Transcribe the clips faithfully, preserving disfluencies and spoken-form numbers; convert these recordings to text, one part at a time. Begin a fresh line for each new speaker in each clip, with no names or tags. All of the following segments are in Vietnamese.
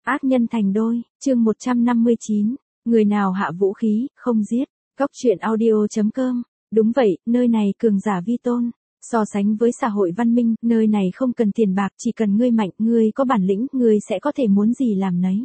Ác nhân thành đôi, chương một trăm năm mươi chín, người nào hạ vũ khí, không giết. Góc truyện audio chấm com. Đúng vậy, nơi này cường giả vi tôn. So sánh với xã hội văn minh, nơi này không cần tiền bạc, chỉ cần ngươi mạnh, ngươi có bản lĩnh, ngươi sẽ có thể muốn gì làm nấy.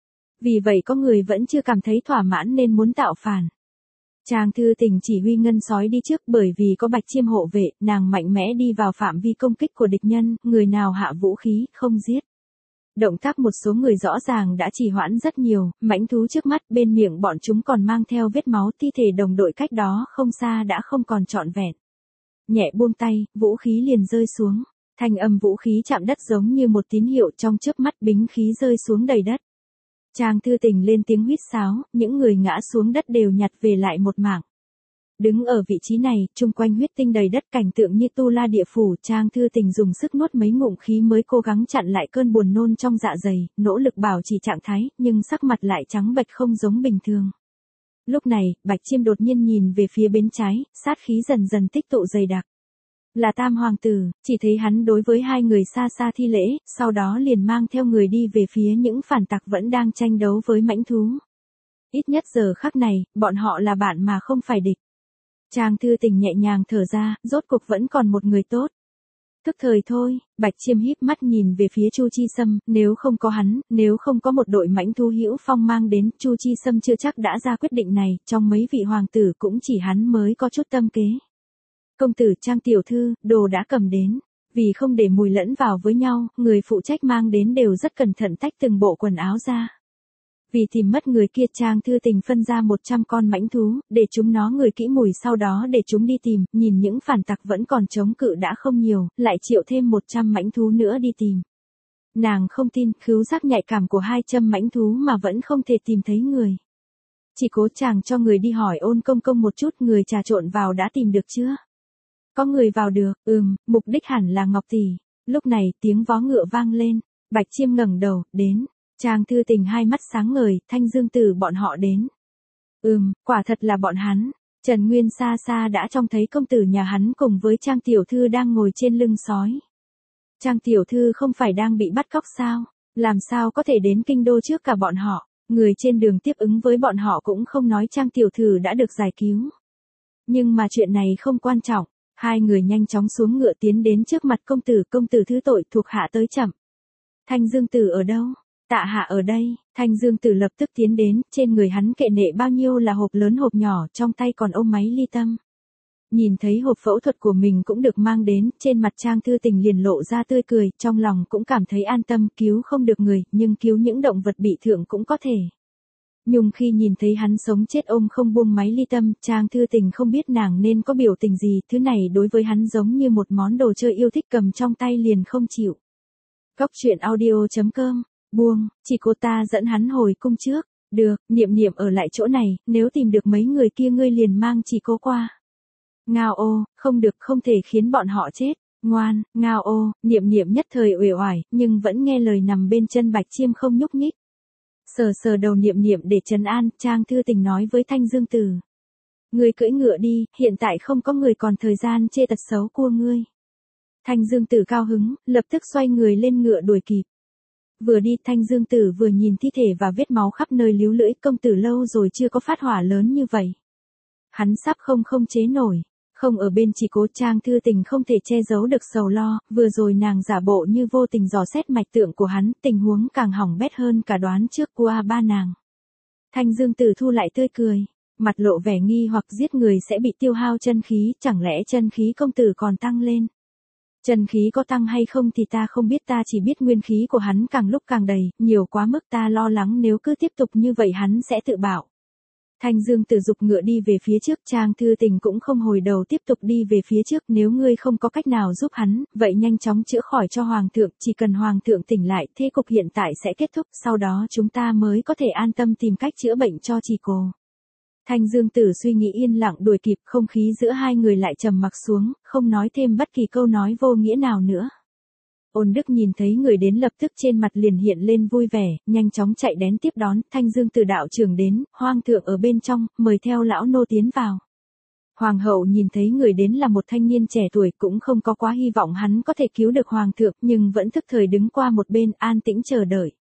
Vì vậy có người vẫn chưa cảm thấy thỏa mãn nên muốn tạo phản. Trang Thư Tình chỉ huy ngân sói đi trước bởi vì có Bạch Chiêm hộ vệ, nàng mạnh mẽ đi vào phạm vi công kích của địch nhân, người nào hạ vũ khí, không giết. Động tác một số người rõ ràng đã trì hoãn rất nhiều, mãnh thú trước mắt bên miệng bọn chúng còn mang theo vết máu, thi thể đồng đội cách đó không xa đã không còn trọn vẹn. Nhẹ buông tay, vũ khí liền rơi xuống, thanh âm vũ khí chạm đất giống như một tín hiệu, trong chớp mắt bính khí rơi xuống đầy đất. Trang Thư Tình lên tiếng huýt sáo, những người ngã xuống đất đều nhặt về lại một mảng. Đứng ở vị trí này, chung quanh huyết tinh đầy đất, cảnh tượng như tu la địa phủ. Trang Thư Tình dùng sức nuốt mấy ngụm khí mới cố gắng chặn lại cơn buồn nôn trong dạ dày, nỗ lực bảo trì trạng thái, nhưng sắc mặt lại trắng bệch không giống bình thường. Lúc này, Bạch Chiêm đột nhiên nhìn về phía bên trái, sát khí dần dần tích tụ dày đặc. Là Tam Hoàng tử, chỉ thấy hắn đối với hai người xa xa thi lễ, sau đó liền mang theo người đi về phía những phản tặc vẫn đang tranh đấu với mãnh thú. Ít nhất giờ khắc này, bọn họ là bạn mà không phải địch. Trang Thư Tình nhẹ nhàng thở ra, rốt cuộc vẫn còn một người tốt. Tức thời thôi, Bạch Chiêm híp mắt nhìn về phía Chu Chi Sâm, nếu không có hắn, nếu không có một đội mãnh thú hữu phong mang đến, Chu Chi Sâm chưa chắc đã ra quyết định này, trong mấy vị hoàng tử cũng chỉ hắn mới có chút tâm kế. Công tử Trang tiểu thư, đồ đã cầm đến. Vì không để mùi lẫn vào với nhau, người phụ trách mang đến đều rất cẩn thận tách từng bộ quần áo ra. Vì tìm mất người kia, Trang Thư Tình phân ra một trăm con mãnh thú, để chúng nó ngửi kỹ mùi, sau đó để chúng đi tìm, nhìn những phản tặc vẫn còn chống cự đã không nhiều, lại triệu thêm một trăm mãnh thú nữa đi tìm. Nàng không tin, khứu giác nhạy cảm của hai trăm mãnh thú mà vẫn không thể tìm thấy người. Chỉ cố chàng cho người đi hỏi Ôn công công một chút, người trà trộn vào đã tìm được chưa? Có người vào được, ừm, mục đích hẳn là Ngọc tỷ. Lúc này, tiếng vó ngựa vang lên, Bạch Chiêm ngẩng đầu, đến. Trang Thư Tình hai mắt sáng ngời, Thanh Dương Tử bọn họ đến. Ừm, quả thật là bọn hắn. Trần Nguyên xa xa đã trông thấy công tử nhà hắn cùng với Trang tiểu thư đang ngồi trên lưng sói. Trang tiểu thư không phải đang bị bắt cóc sao? Làm sao có thể đến kinh đô trước cả bọn họ? Người trên đường tiếp ứng với bọn họ cũng không nói Trang tiểu thư đã được giải cứu. Nhưng mà chuyện này không quan trọng. Hai người nhanh chóng xuống ngựa tiến đến trước mặt công tử, công tử thứ tội, thuộc hạ tới chậm. Thanh Dương Tử ở đâu? Tạ hạ ở đây. Thanh Dương Tử lập tức tiến đến, trên người hắn kệ nệ bao nhiêu là hộp lớn hộp nhỏ, trong tay còn ôm máy ly tâm. Nhìn thấy hộp phẫu thuật của mình cũng được mang đến, trên mặt Trang Thư Tình liền lộ ra tươi cười, trong lòng cũng cảm thấy an tâm, cứu không được người, nhưng cứu những động vật bị thương cũng có thể. Nhưng khi nhìn thấy hắn sống chết ôm không buông máy ly tâm, Trang Thư Tình không biết nàng nên có biểu tình gì, thứ này đối với hắn giống như một món đồ chơi yêu thích, cầm trong tay liền không chịu. Góc truyện audio chấm com. Buông, chỉ cô ta dẫn hắn hồi cung trước. Được, Niệm Niệm ở lại chỗ này, nếu tìm được mấy người kia ngươi liền mang chỉ cô qua. Ngao ô, không được, không thể khiến bọn họ chết. Ngoan, Ngao ô, Niệm Niệm nhất thời uể oải, nhưng vẫn nghe lời nằm bên chân Bạch Chiêm không nhúc nhích. Sờ sờ đầu Niệm Niệm để trấn an, Trang Thư Tình nói với Thanh Dương Tử. Ngươi cưỡi ngựa đi, hiện tại không có người còn thời gian chê tật xấu của ngươi. Thanh Dương Tử cao hứng, lập tức xoay người lên ngựa đuổi kịp. Vừa đi, Thanh Dương Tử vừa nhìn thi thể và vết máu khắp nơi líu lưỡi, công tử lâu rồi chưa có phát hỏa lớn như vậy. Hắn sắp không không chế nổi, không ở bên chỉ cố. Trang Thư Tình không thể che giấu được sầu lo, vừa rồi nàng giả bộ như vô tình dò xét mạch tượng của hắn, tình huống càng hỏng bét hơn cả đoán trước của ba nàng. Thanh Dương Tử thu lại tươi cười, mặt lộ vẻ nghi hoặc, giết người sẽ bị tiêu hao chân khí, chẳng lẽ chân khí công tử còn tăng lên? Chân khí có tăng hay không thì ta không biết, ta chỉ biết nguyên khí của hắn càng lúc càng đầy, nhiều quá mức, ta lo lắng nếu cứ tiếp tục như vậy hắn sẽ tự bạo. Thanh Dương Tử dục ngựa đi về phía trước, Trang Thư Tình cũng không hồi đầu tiếp tục đi về phía trước, nếu ngươi không có cách nào giúp hắn, vậy nhanh chóng chữa khỏi cho Hoàng thượng, chỉ cần Hoàng thượng tỉnh lại, thế cục hiện tại sẽ kết thúc, sau đó chúng ta mới có thể an tâm tìm cách chữa bệnh cho Trì Cô. Thanh Dương Tử suy nghĩ yên lặng đuổi kịp, không khí giữa hai người lại trầm mặc xuống, không nói thêm bất kỳ câu nói vô nghĩa nào nữa. Ôn Đức nhìn thấy người đến lập tức trên mặt liền hiện lên vui vẻ, nhanh chóng chạy đến tiếp đón. Thanh Dương Tử đạo trưởng đến, Hoàng thượng ở bên trong, mời theo lão nô tiến vào. Hoàng hậu nhìn thấy người đến là một thanh niên trẻ tuổi, cũng không có quá hy vọng hắn có thể cứu được Hoàng thượng, nhưng vẫn thức thời đứng qua một bên an tĩnh chờ đợi.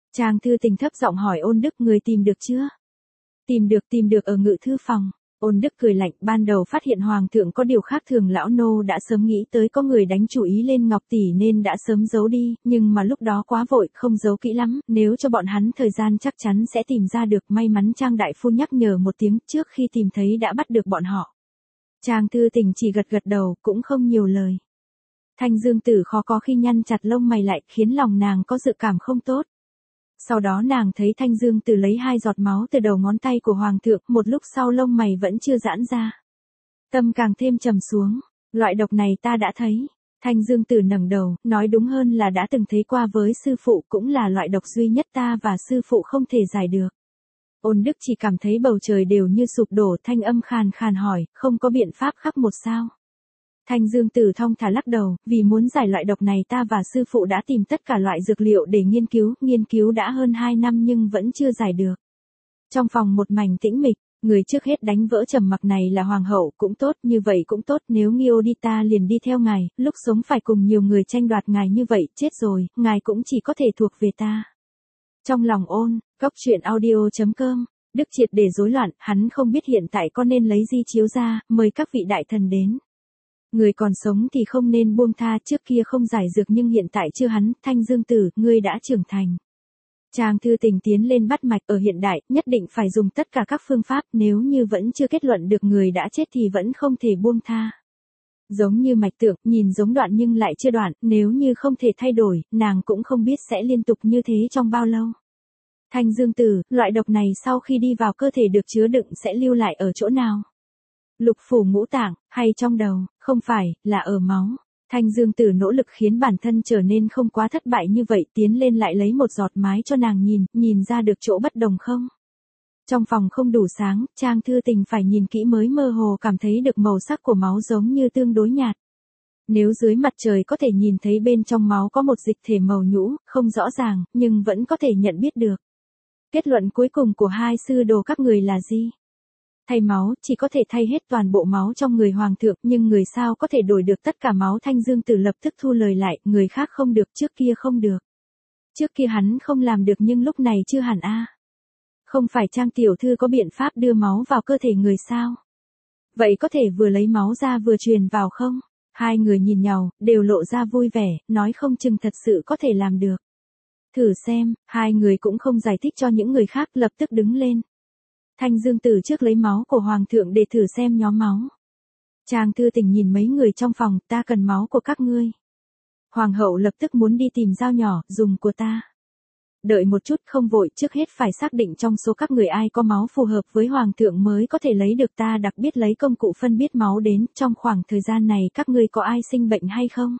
Trang Thư Tình thấp giọng hỏi Ôn Đức, người tìm được chưa? Tìm được, tìm được ở ngự thư phòng. Ôn Đức cười lạnh, ban đầu phát hiện hoàng thượng có điều khác thường, lão nô đã sớm nghĩ tới có người đánh chủ ý lên Ngọc tỷ nên đã sớm giấu đi, nhưng mà lúc đó quá vội, không giấu kỹ lắm, nếu cho bọn hắn thời gian chắc chắn sẽ tìm ra được, may mắn Trang đại phu nhắc nhở một tiếng, trước khi tìm thấy đã bắt được bọn họ. Trang Thư Tình chỉ gật gật đầu, cũng không nhiều lời. Thanh Dương Tử khó có khi nhăn chặt lông mày lại, khiến lòng nàng có dự cảm không tốt. Sau đó nàng thấy Thanh Dương Tử lấy hai giọt máu từ đầu ngón tay của hoàng thượng, một lúc sau lông mày vẫn chưa giãn ra. Tâm càng thêm trầm xuống, loại độc này ta đã thấy. Thanh Dương Tử ngẩng đầu, nói đúng hơn là đã từng thấy qua với sư phụ, cũng là loại độc duy nhất ta và sư phụ không thể giải được. Ôn Đức chỉ cảm thấy bầu trời đều như sụp đổ, thanh âm khàn khàn hỏi, không có biện pháp khắc một sao? Thanh Dương Tử thong thả lắc đầu, vì muốn giải loại độc này ta và sư phụ đã tìm tất cả loại dược liệu để nghiên cứu, nghiên cứu đã hơn hai năm nhưng vẫn chưa giải được. Trong phòng một mảnh tĩnh mịch, người trước hết đánh vỡ trầm mặc này là hoàng hậu, cũng tốt, như vậy cũng tốt, nếu Nghiêu đi ta liền đi theo ngài, lúc sống phải cùng nhiều người tranh đoạt ngài như vậy, chết rồi, ngài cũng chỉ có thể thuộc về ta. Trong lòng Ôn, Cốc Truyện Audio chấm com, Đức triệt để rối loạn, hắn không biết hiện tại có nên lấy di chiếu ra, mời các vị đại thần đến. Người còn sống thì không nên buông tha, trước kia không giải dược nhưng hiện tại chưa hắn, Thanh Dương Tử, ngươi đã trưởng thành. Trang Thư Tình tiến lên bắt mạch, ở hiện đại, nhất định phải dùng tất cả các phương pháp, nếu như vẫn chưa kết luận được người đã chết thì vẫn không thể buông tha. Giống như mạch tượng, nhìn giống đoạn nhưng lại chưa đoạn, nếu như không thể thay đổi, nàng cũng không biết sẽ liên tục như thế trong bao lâu. Thanh Dương Tử, loại độc này sau khi đi vào cơ thể được chứa đựng sẽ lưu lại ở chỗ nào? Lục phủ ngũ tạng, hay trong đầu? Không phải, là ở máu. Thanh Dương Tử nỗ lực khiến bản thân trở nên không quá thất bại như vậy, tiến lên lại lấy một giọt mái cho nàng nhìn, nhìn ra được chỗ bất đồng không? Trong phòng không đủ sáng, Trang Thư Tình phải nhìn kỹ mới mơ hồ cảm thấy được màu sắc của máu giống như tương đối nhạt. Nếu dưới mặt trời có thể nhìn thấy bên trong máu có một dịch thể màu nhũ, không rõ ràng, nhưng vẫn có thể nhận biết được. Kết luận cuối cùng của hai sư đồ các người là gì? Thay máu, chỉ có thể thay hết toàn bộ máu trong người hoàng thượng, nhưng người sao có thể đổi được tất cả máu? Thanh Dương Tử lập tức thu lời lại, người khác không được, trước kia không được. Trước kia hắn không làm được nhưng lúc này chưa hẳn a. Không phải Trang tiểu thư có biện pháp đưa máu vào cơ thể người sao? Vậy có thể vừa lấy máu ra vừa truyền vào không? Hai người nhìn nhau, đều lộ ra vui vẻ, nói không chừng thật sự có thể làm được. Thử xem, hai người cũng không giải thích cho những người khác, lập tức đứng lên. Thanh Dương Tử trước lấy máu của hoàng thượng để thử xem nhóm máu. Trang Thư Tình nhìn mấy người trong phòng, ta cần máu của các ngươi. Hoàng hậu lập tức muốn đi tìm dao nhỏ, dùng của ta. Đợi một chút, không vội, trước hết phải xác định trong số các người ai có máu phù hợp với hoàng thượng mới có thể lấy được, ta đặc biệt lấy công cụ phân biết máu đến, trong khoảng thời gian này các ngươi có ai sinh bệnh hay không?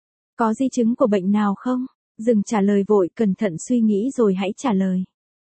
Có di chứng của bệnh nào không? Đừng trả lời vội, cẩn thận suy nghĩ rồi hãy trả lời.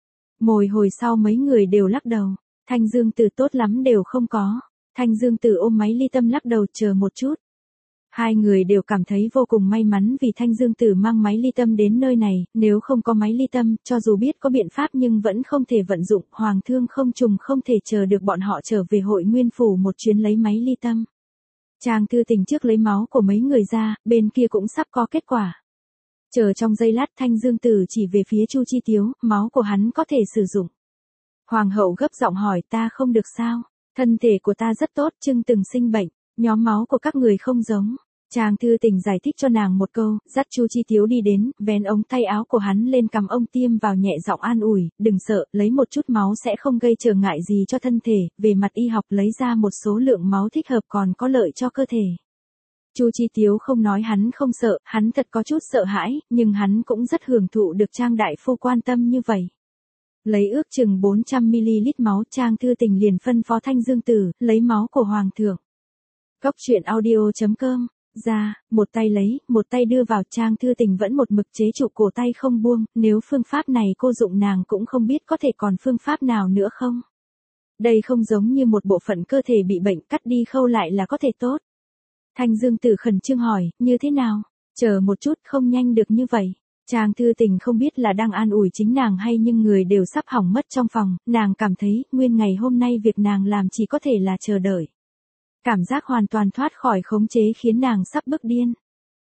Một hồi sau mấy người đều lắc đầu. Thanh Dương Tử tốt lắm đều không có. Thanh Dương Tử ôm máy ly tâm lắc đầu, chờ một chút. Hai người đều cảm thấy vô cùng may mắn vì Thanh Dương Tử mang máy ly tâm đến nơi này, nếu không có máy ly tâm, cho dù biết có biện pháp nhưng vẫn không thể vận dụng, Hoàng thương không trùng không thể chờ được bọn họ trở về Hội Nguyên Phủ một chuyến lấy máy ly tâm. Trang Thư Tình trước lấy máu của mấy người ra, bên kia cũng sắp có kết quả. Chờ trong giây lát, Thanh Dương Tử chỉ về phía Chu Chi Tiếu, máu của hắn có thể sử dụng. Hoàng hậu gấp giọng hỏi, ta không được sao? Thân thể của ta rất tốt, chưng từng sinh bệnh, nhóm máu của các người không giống. Trang Thư Tình giải thích cho nàng một câu, dắt Chu Chi Tiếu đi đến, vén ống tay áo của hắn lên cầm ông tiêm vào, nhẹ giọng an ủi, đừng sợ, lấy một chút máu sẽ không gây trở ngại gì cho thân thể, về mặt y học lấy ra một số lượng máu thích hợp còn có lợi cho cơ thể. Chu Chi Tiếu không nói hắn không sợ, hắn thật có chút sợ hãi, nhưng hắn cũng rất hưởng thụ được Trang đại phu quan tâm như vậy. Lấy ước chừng bốn trăm mi li lít máu, Trang Thư Tình liền phân phó Thanh Dương Tử, lấy máu của Hoàng thượng. Cốc Truyện Audio chấm com, ra, một tay lấy, một tay đưa vào. Trang Thư Tình vẫn một mực chế trụ cổ tay không buông, nếu phương pháp này cô dụng nàng cũng không biết có thể còn phương pháp nào nữa không. Đây không giống như một bộ phận cơ thể bị bệnh, cắt đi khâu lại là có thể tốt. Thanh Dương Tử khẩn trương hỏi, như thế nào? Chờ một chút, không nhanh được như vậy. Trang Thư Tình không biết là đang an ủi chính nàng hay nhưng người đều sắp hỏng mất trong phòng, nàng cảm thấy, nguyên ngày hôm nay việc nàng làm chỉ có thể là chờ đợi. Cảm giác hoàn toàn thoát khỏi khống chế khiến nàng sắp bức điên.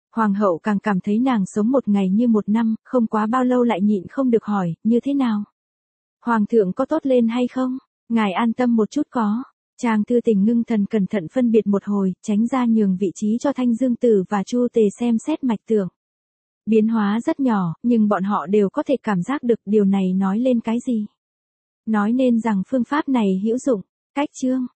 Hoàng hậu càng cảm thấy nàng sống một ngày như một năm, không quá bao lâu lại nhịn không được hỏi, như thế nào? Hoàng thượng có tốt lên hay không? Ngài an tâm một chút có. Trang Thư Tình ngưng thần cẩn thận phân biệt một hồi, tránh ra nhường vị trí cho Thanh Dương Tử và Chu Tề xem xét mạch tượng. Biến hóa rất nhỏ, nhưng bọn họ đều có thể cảm giác được điều này nói lên cái gì. Nói nên rằng phương pháp này hữu dụng. Cách chương